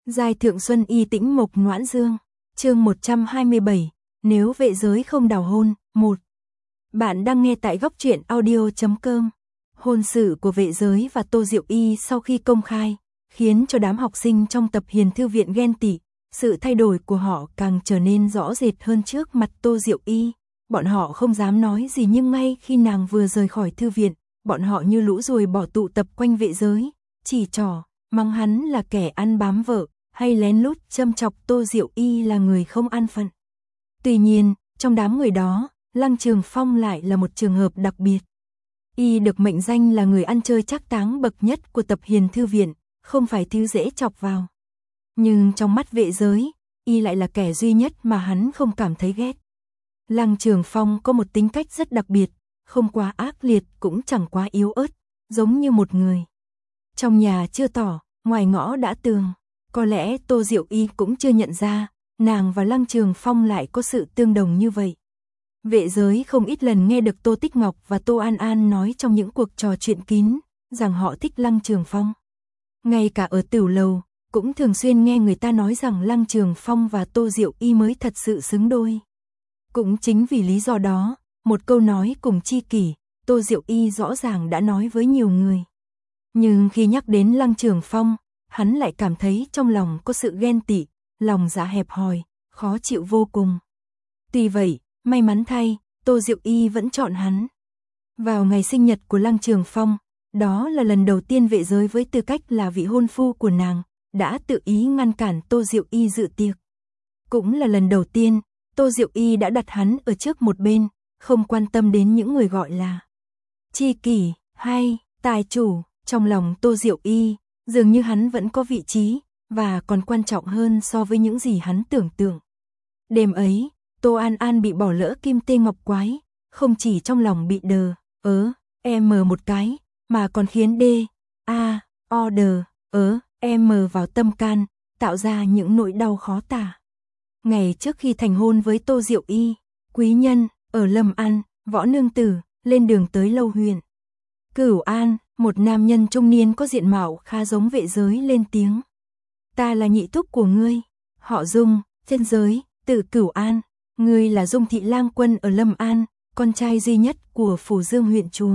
Giai thượng xuân y tĩnh mộc noãn dương. Chương 127, nếu vệ giới không đào hôn. 1. Bạn đang nghe tại góc truyện audio.com. Hôn sự của vệ giới và Tô Diệu Y sau khi công khai, khiến cho đám học sinh trong tập hiền thư viện ghen tị. Sự thay đổi của họ càng trở nên rõ rệt hơn trước mặt Tô Diệu Y. Bọn họ không dám nói gì, nhưng ngay khi nàng vừa rời khỏi thư viện, bọn họ như lũ ruồi bỏ tụ tập quanh vệ giới, chỉ trỏ, mắng hắn là kẻ ăn bám vợ, hay lén lút châm chọc Tô Diệu Y là người không an phận. Tuy nhiên, trong đám người đó, Lăng Trường Phong lại là một trường hợp đặc biệt. Y được mệnh danh là người ăn chơi trác táng bậc nhất của tập hiền thư viện, không phải thứ dễ chọc vào. Nhưng trong mắt vệ giới, Y lại là kẻ duy nhất mà hắn không cảm thấy ghét. Lăng Trường Phong có một tính cách rất đặc biệt, không quá ác liệt cũng chẳng quá yếu ớt, giống như một người. Trong nhà chưa tỏ, ngoài ngõ đã tường. Có lẽ Tô Diệu Y cũng chưa nhận ra, nàng và Lăng Trường Phong lại có sự tương đồng như vậy. Vệ giới không ít lần nghe được Tô Tích Ngọc và Tô An An nói trong những cuộc trò chuyện kín, rằng họ thích Lăng Trường Phong. Ngay cả ở tửu lầu, cũng thường xuyên nghe người ta nói rằng Lăng Trường Phong và Tô Diệu Y mới thật sự xứng đôi. Cũng chính vì lý do đó, một câu nói cùng chi kỷ, Tô Diệu Y rõ ràng đã nói với nhiều người. Nhưng khi nhắc đến Lăng Trường Phong, hắn lại cảm thấy trong lòng có sự ghen tị, lòng dạ hẹp hòi, khó chịu vô cùng. Tuy vậy, may mắn thay, Tô Diệu Y vẫn chọn hắn. Vào ngày sinh nhật của Lăng Trường Phong, đó là lần đầu tiên vệ giới với tư cách là vị hôn phu của nàng, đã tự ý ngăn cản Tô Diệu Y dự tiệc. Cũng là lần đầu tiên, Tô Diệu Y đã đặt hắn ở trước một bên, không quan tâm đến những người gọi là tri kỷ hay tài chủ. Trong lòng Tô Diệu Y, dường như hắn vẫn có vị trí, và còn quan trọng hơn so với những gì hắn tưởng tượng. Đêm ấy, Tô An An bị bỏ lỡ kim tê ngọc quái, không chỉ trong lòng bị một cái, mà còn khiến vào tâm can, tạo ra những nỗi đau khó tả. Ngày trước khi thành hôn với Tô Diệu Y, quý nhân, ở Lâm An, Võ Nương Tử, lên đường tới Lâu huyện Cửu An, một nam nhân trung niên có diện mạo khá giống vệ giới lên tiếng. Ta là nhị thúc của ngươi, họ Dung, tên giới, tự Cửu An, ngươi là Dung thị lang quân ở Lâm An, con trai duy nhất của Phủ Dương huyện chúa.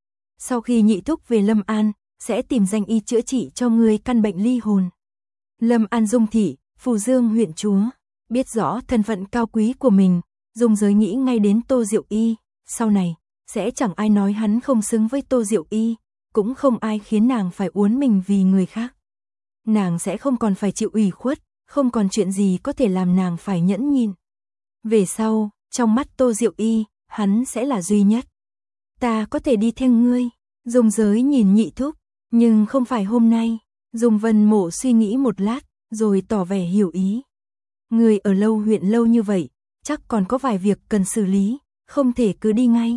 Sau khi nhị thúc về Lâm An, sẽ tìm danh y chữa trị cho ngươi căn bệnh ly hồn. Lâm An Dung thị, Phủ Dương huyện chúa, biết rõ thân phận cao quý của mình, Dung giới nghĩ ngay đến Tô Diệu Y, sau này, sẽ chẳng ai nói hắn không xứng với Tô Diệu Y, cũng không ai khiến nàng phải uốn mình vì người khác. Nàng sẽ không còn phải chịu ủy khuất, không còn chuyện gì có thể làm nàng phải nhẫn nhịn. Về sau, trong mắt Tô Diệu Y, hắn sẽ là duy nhất. Ta có thể đi theo ngươi. Dung giới nhìn nhị thúc, nhưng không phải hôm nay. Dung Vân Mộ suy nghĩ một lát, rồi tỏ vẻ hiểu ý. Ngươi ở Lâu huyện lâu như vậy, chắc còn có vài việc cần xử lý, không thể cứ đi ngay.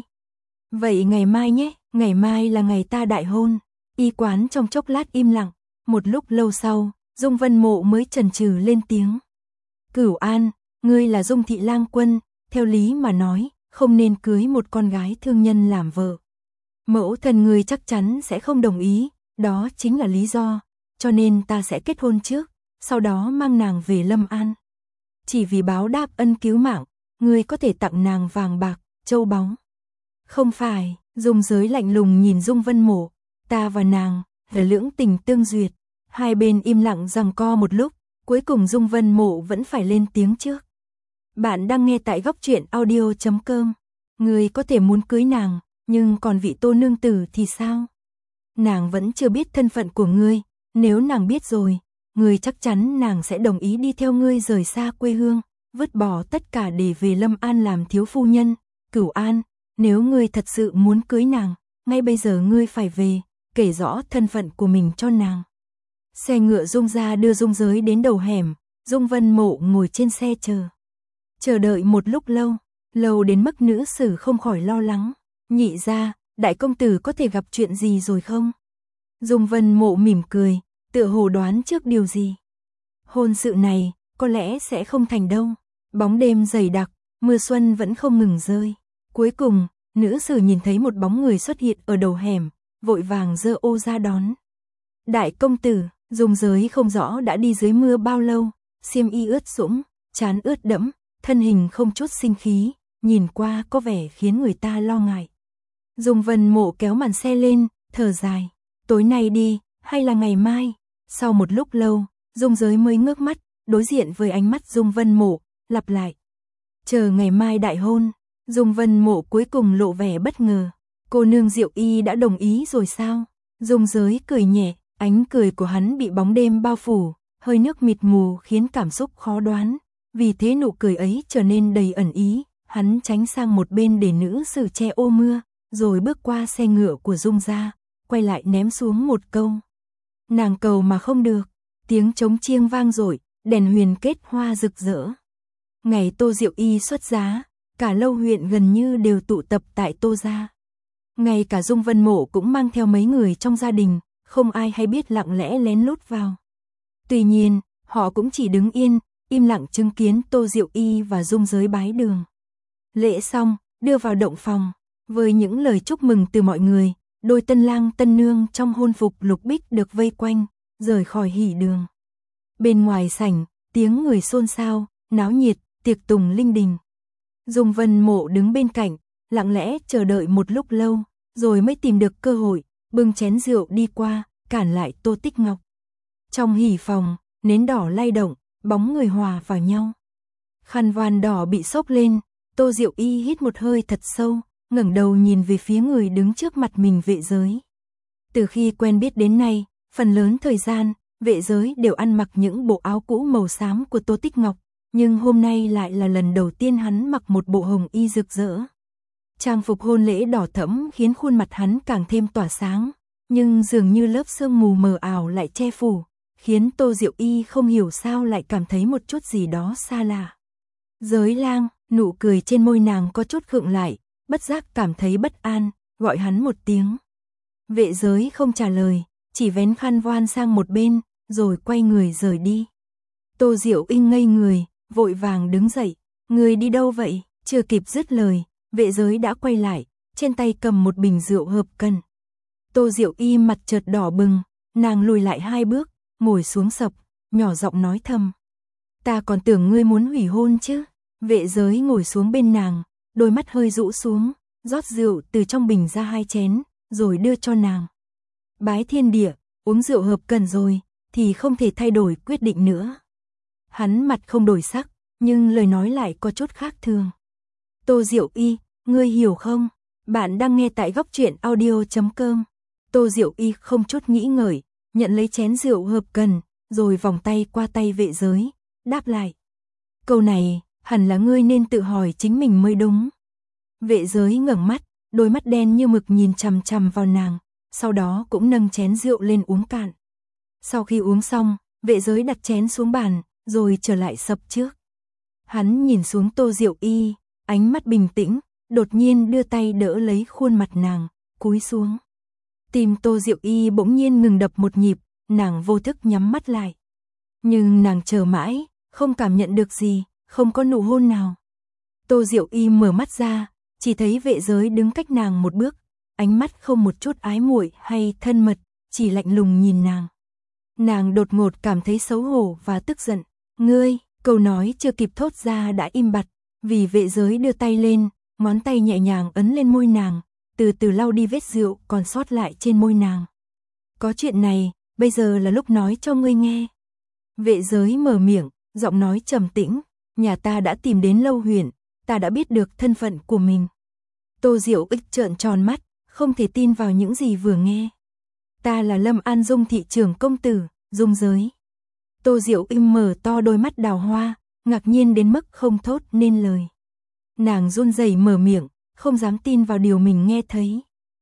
Vậy ngày mai nhé, ngày mai là ngày ta đại hôn. Y quán trong chốc lát im lặng, một lúc lâu sau, Dung Vân Mộ mới chần chừ lên tiếng. Cửu An, ngươi là Dung thị lang quân, theo lý mà nói, không nên cưới một con gái thương nhân làm vợ. Mẫu thân ngươi chắc chắn sẽ không đồng ý, đó chính là lý do, cho nên ta sẽ kết hôn trước, sau đó mang nàng về Lâm An. Chỉ vì báo đáp ân cứu mạng, ngươi có thể tặng nàng vàng bạc, châu báu. Không phải, Dung giới lạnh lùng nhìn Dung Vân Mộ, ta và nàng là lưỡng tình tương duyệt. Hai bên im lặng giằng co một lúc, cuối cùng Dung Vân Mộ vẫn phải lên tiếng trước. Bạn đang nghe tại góc truyện audio.com. Ngươi có thể muốn cưới nàng, nhưng còn vị Tô nương tử thì sao? Nàng vẫn chưa biết thân phận của ngươi, nếu nàng biết rồi, ngươi chắc chắn nàng sẽ đồng ý đi theo ngươi rời xa quê hương, vứt bỏ tất cả để về Lâm An làm thiếu phu nhân. Cửu An, nếu ngươi thật sự muốn cưới nàng, ngay bây giờ ngươi phải về, kể rõ thân phận của mình cho nàng. Xe ngựa Dung ra đưa Dung giới đến đầu hẻm, Dung Vân Mộ ngồi trên xe chờ đợi một lúc lâu đến mức nữ sử không khỏi lo lắng. Nhị gia, đại công tử có thể gặp chuyện gì rồi không? Dung Vân Mộ mỉm cười, tựa hồ đoán trước điều gì. Hôn sự này, có lẽ sẽ không thành đâu. Bóng đêm dày đặc, mưa xuân vẫn không ngừng rơi. Cuối cùng, nữ sử nhìn thấy một bóng người xuất hiện ở đầu hẻm, vội vàng giơ ô ra đón. Đại công tử, Dung Giới không rõ đã đi dưới mưa bao lâu, xiêm y ướt sũng, trán ướt đẫm, thân hình không chút sinh khí, nhìn qua có vẻ khiến người ta lo ngại. Dung Vân Mộ kéo màn xe lên, thở dài, tối nay đi, hay là ngày mai? Sau một lúc lâu, Dung Giới mới ngước mắt, đối diện với ánh mắt Dung Vân Mộ, lặp lại. Chờ ngày mai đại hôn. Dung Vân Mộ cuối cùng lộ vẻ bất ngờ. Cô nương Diệu Y đã đồng ý rồi sao? Dung Giới cười nhẹ, ánh cười của hắn bị bóng đêm bao phủ, hơi nước mịt mù khiến cảm xúc khó đoán. Vì thế nụ cười ấy trở nên đầy ẩn ý, hắn tránh sang một bên để nữ sử che ô mưa, rồi bước qua xe ngựa của Dung gia, quay lại ném xuống một câu. Nàng cầu mà không được, tiếng trống chiêng vang dội, đèn huyền kết hoa rực rỡ. Ngày Tô Diệu Y xuất giá, cả Lâu huyện gần như đều tụ tập tại Tô gia. Ngay cả Dung Vân Mộ cũng mang theo mấy người trong gia đình, không ai hay biết lặng lẽ lén lút vào. Tuy nhiên, họ cũng chỉ đứng yên, im lặng chứng kiến Tô Diệu Y và Dung Giới bái đường. Lễ xong, đưa vào động phòng, với những lời chúc mừng từ mọi người, đôi tân lang tân nương trong hôn phục lục bích được vây quanh, rời khỏi hỉ đường. Bên ngoài sảnh, tiếng người xôn xao, náo nhiệt, tiệc tùng linh đình. Dung Vân Mộ đứng bên cạnh, lặng lẽ chờ đợi một lúc lâu, rồi mới tìm được cơ hội, bưng chén rượu đi qua, cản lại Tô Tích Ngọc. Trong hỉ phòng, nến đỏ lay động, bóng người hòa vào nhau. Khăn voan đỏ bị xốc lên, Tô Diệu Y hít một hơi thật sâu, ngẩng đầu nhìn về phía người đứng trước mặt mình Vệ Giới. Từ khi quen biết đến nay, phần lớn thời gian, Vệ Giới đều ăn mặc những bộ áo cũ màu xám của Tô Tích Ngọc, nhưng hôm nay lại là lần đầu tiên hắn mặc một bộ hồng y rực rỡ. Trang phục hôn lễ đỏ thẫm khiến khuôn mặt hắn càng thêm tỏa sáng, nhưng dường như lớp sương mù mờ ảo lại che phủ, khiến Tô Diệu Y không hiểu sao lại cảm thấy một chút gì đó xa lạ. Giới lang, nụ cười trên môi nàng có chút khựng lại, bất giác cảm thấy bất an, gọi hắn một tiếng. Vệ Giới không trả lời, chỉ vén khăn voan sang một bên, rồi quay người rời đi. Tô Diệu Y ngây người, vội vàng đứng dậy, người đi đâu vậy? Chưa kịp dứt lời, Vệ Giới đã quay lại, trên tay cầm một bình rượu hợp cần. Tô Diệu Y mặt chợt đỏ bừng, nàng lùi lại 2 bước, ngồi xuống sập, nhỏ giọng nói thầm. Ta còn tưởng ngươi muốn hủy hôn chứ. Vệ Giới ngồi xuống bên nàng, đôi mắt hơi rũ xuống, rót rượu từ trong bình ra 2 chén, rồi đưa cho nàng. Bái thiên địa, uống rượu hợp cần rồi, thì không thể thay đổi quyết định nữa. Hắn mặt không đổi sắc, nhưng lời nói lại có chút khác thường. Tô Diệu Y, ngươi hiểu không? Bạn đang nghe tại Góc Truyện Audio.com. Tô Diệu Y không chút nghĩ ngợi, nhận lấy chén rượu hợp cần, rồi vòng tay qua tay Vệ Giới, đáp lại. Câu này, hẳn là ngươi nên tự hỏi chính mình mới đúng. Vệ Giới ngẩng mắt, đôi mắt đen như mực nhìn chằm chằm vào nàng, sau đó cũng nâng chén rượu lên uống cạn. Sau khi uống xong, Vệ Giới đặt chén xuống bàn, rồi trở lại sập trước. Hắn nhìn xuống Tô Diệu Y, ánh mắt bình tĩnh, đột nhiên đưa tay đỡ lấy khuôn mặt nàng, cúi xuống. Tim Tô Diệu Y bỗng nhiên ngừng đập một nhịp, nàng vô thức nhắm mắt lại. Nhưng nàng chờ mãi, không cảm nhận được gì, không có nụ hôn nào. Tô Diệu Y mở mắt ra, chỉ thấy Vệ Giới đứng cách nàng một bước, ánh mắt không một chút ái muội hay thân mật, chỉ lạnh lùng nhìn nàng. Nàng đột ngột cảm thấy xấu hổ và tức giận. Ngươi, câu nói chưa kịp thốt ra đã im bặt, vì Vệ Giới đưa tay lên, ngón tay nhẹ nhàng ấn lên môi nàng, từ từ lau đi vết rượu còn sót lại trên môi nàng. Có chuyện này, bây giờ là lúc nói cho ngươi nghe. Vệ Giới mở miệng, giọng nói trầm tĩnh, nhà ta đã tìm đến Lâu huyện, ta đã biết được thân phận của mình. Tô Diệu Y trợn tròn mắt, không thể tin vào những gì vừa nghe. Ta là Lâm An Dung thị trưởng công tử, Dung Giới. Tô Diệu Y mở to đôi mắt đào hoa, ngạc nhiên đến mức không thốt nên lời. Nàng run rẩy mở miệng, không dám tin vào điều mình nghe thấy.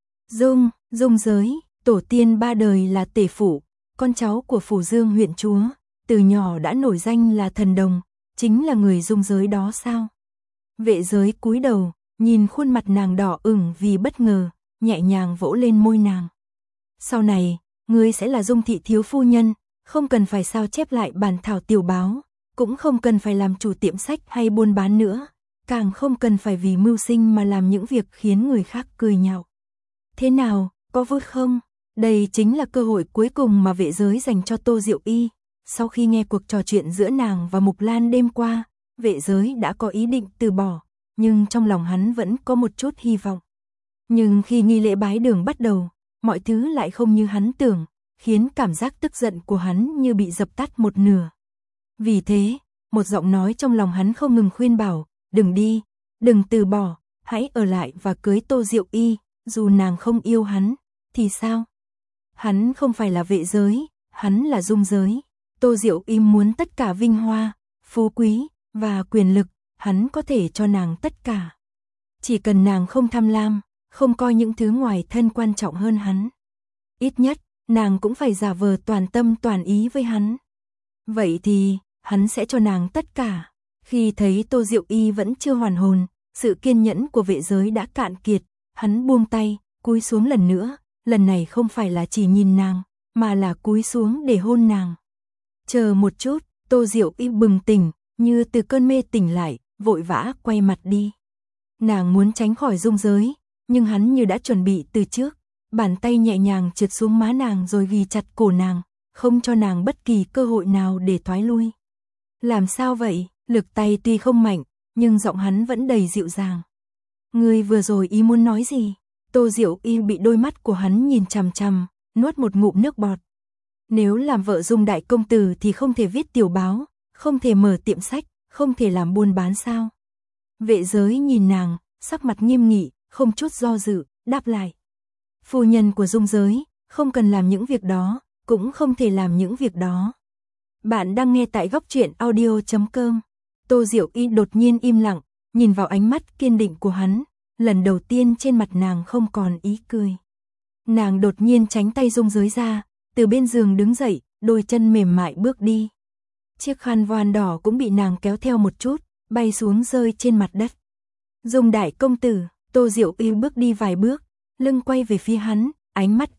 Dung Giới, tổ tiên 3 đời là tể phủ, con cháu của phủ Dương huyện chúa, từ nhỏ đã nổi danh là thần đồng, chính là người Dung Giới đó sao? Vệ Giới cúi đầu, nhìn khuôn mặt nàng đỏ ửng vì bất ngờ, nhẹ nhàng vỗ lên môi nàng. Sau này, ngươi sẽ là Dung thị thiếu phu nhân, không cần phải sao chép lại bản thảo tiểu báo, cũng không cần phải làm chủ tiệm sách hay buôn bán nữa, càng không cần phải vì mưu sinh mà làm những việc khiến người khác cười nhạo. Thế nào, có vui không? Đây chính là cơ hội cuối cùng mà vệ giới dành cho Tô Diệu Y. Sau khi nghe cuộc trò chuyện giữa nàng và Mục Lan đêm qua, vệ giới đã có ý định từ bỏ, nhưng trong lòng hắn vẫn có một chút hy vọng. Nhưng khi nghi lễ bái đường bắt đầu, mọi thứ lại không như hắn tưởng, khiến cảm giác tức giận của hắn như bị dập tắt một nửa. Vì thế, một giọng nói trong lòng hắn không ngừng khuyên bảo, đừng đi, đừng từ bỏ, hãy ở lại và cưới Tô Diệu Y, dù nàng không yêu hắn, thì sao? Hắn không phải là vệ giới, hắn là dung giới. Tô Diệu Y muốn tất cả vinh hoa, phú quý và quyền lực, hắn có thể cho nàng tất cả. Chỉ cần nàng không tham lam, không coi những thứ ngoài thân quan trọng hơn hắn. Ít nhất, nàng cũng phải giả vờ toàn tâm toàn ý với hắn. Vậy thì, hắn sẽ cho nàng tất cả. Khi thấy Tô Diệu Y vẫn chưa hoàn hồn, sự kiên nhẫn của vệ giới đã cạn kiệt, hắn buông tay, cúi xuống lần nữa, lần này không phải là chỉ nhìn nàng, mà là cúi xuống để hôn nàng. Chờ một chút, Tô Diệu Y bừng tỉnh, như từ cơn mê tỉnh lại, vội vã quay mặt đi. Nàng muốn tránh khỏi dung giới, nhưng hắn như đã chuẩn bị từ trước, bàn tay nhẹ nhàng trượt xuống má nàng rồi ghi chặt cổ nàng, không cho nàng bất kỳ cơ hội nào để thoái lui. Làm sao vậy? Lực tay tuy không mạnh, nhưng giọng hắn vẫn đầy dịu dàng. Ngươi vừa rồi ý muốn nói gì? Tô Diệu Y bị đôi mắt của hắn nhìn chằm chằm, nuốt một ngụm nước bọt. Nếu làm vợ Dung đại công tử thì không thể viết tiểu báo, không thể mở tiệm sách, không thể làm buôn bán sao? Vệ giới nhìn nàng, sắc mặt nghiêm nghị, không chút do dự, đáp lại. Phu nhân của Dung giới, không cần làm những việc đó, cũng không thể làm những việc đó. Bạn đang nghe tại Góc Truyện Audio.com. Tô Diệu Y đột nhiên im lặng, nhìn vào ánh mắt kiên định của hắn, lần đầu tiên trên mặt nàng không còn ý cười. Nàng đột nhiên tránh tay Dung giới ra, từ bên giường đứng dậy, đôi chân mềm mại bước đi. Chiếc khăn voan đỏ cũng bị nàng kéo theo một chút, bay xuống rơi trên mặt đất. Dung đại công tử, Tô Diệu Y bước đi vài bước, lưng quay về phía hắn, ánh mắt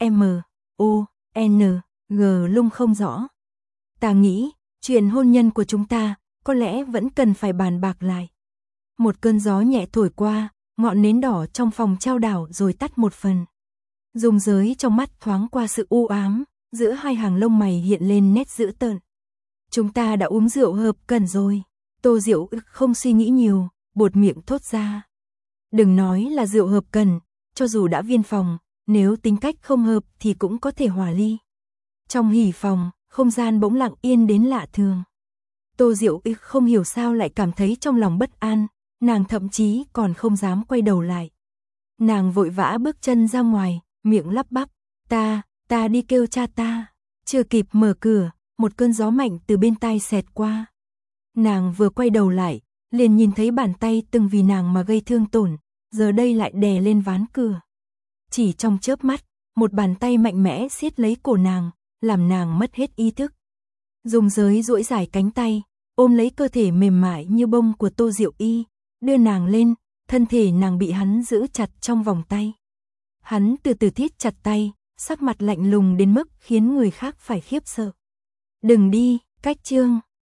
M.O.N.G lung không rõ. Ta nghĩ, chuyện hôn nhân của chúng ta, có lẽ vẫn cần phải bàn bạc lại. Một cơn gió nhẹ thổi qua, ngọn nến đỏ trong phòng trao đảo rồi tắt một phần. Dung giới trong mắt thoáng qua sự u ám, giữa hai hàng lông mày hiện lên nét dữ tợn. Chúng ta đã uống rượu hợp cần rồi. Tô Diệu không suy nghĩ nhiều, buột miệng thốt ra. Đừng nói là rượu hợp cần, cho dù đã viên phòng, nếu tính cách không hợp thì cũng có thể hòa ly. Trong hỉ phòng, không gian bỗng lặng yên đến lạ thường. Tô Diệu không hiểu sao lại cảm thấy trong lòng bất an, nàng thậm chí còn không dám quay đầu lại. Nàng vội vã bước chân ra ngoài, miệng lắp bắp, ta đi kêu cha ta. Chưa kịp mở cửa, một cơn gió mạnh từ bên tai xẹt qua. Nàng vừa quay đầu lại, liền nhìn thấy bàn tay từng vì nàng mà gây thương tổn, giờ đây lại đè lên ván cửa. Chỉ trong chớp mắt, một bàn tay mạnh mẽ siết lấy cổ nàng, làm nàng mất hết ý thức. Dung giới duỗi dài cánh tay, ôm lấy cơ thể mềm mại như bông của Tô Diệu Y, đưa nàng lên, thân thể nàng bị hắn giữ chặt trong vòng tay. Hắn từ từ thít chặt tay, sắc mặt lạnh lùng đến mức khiến người khác phải khiếp sợ. Đừng đi, cách chương.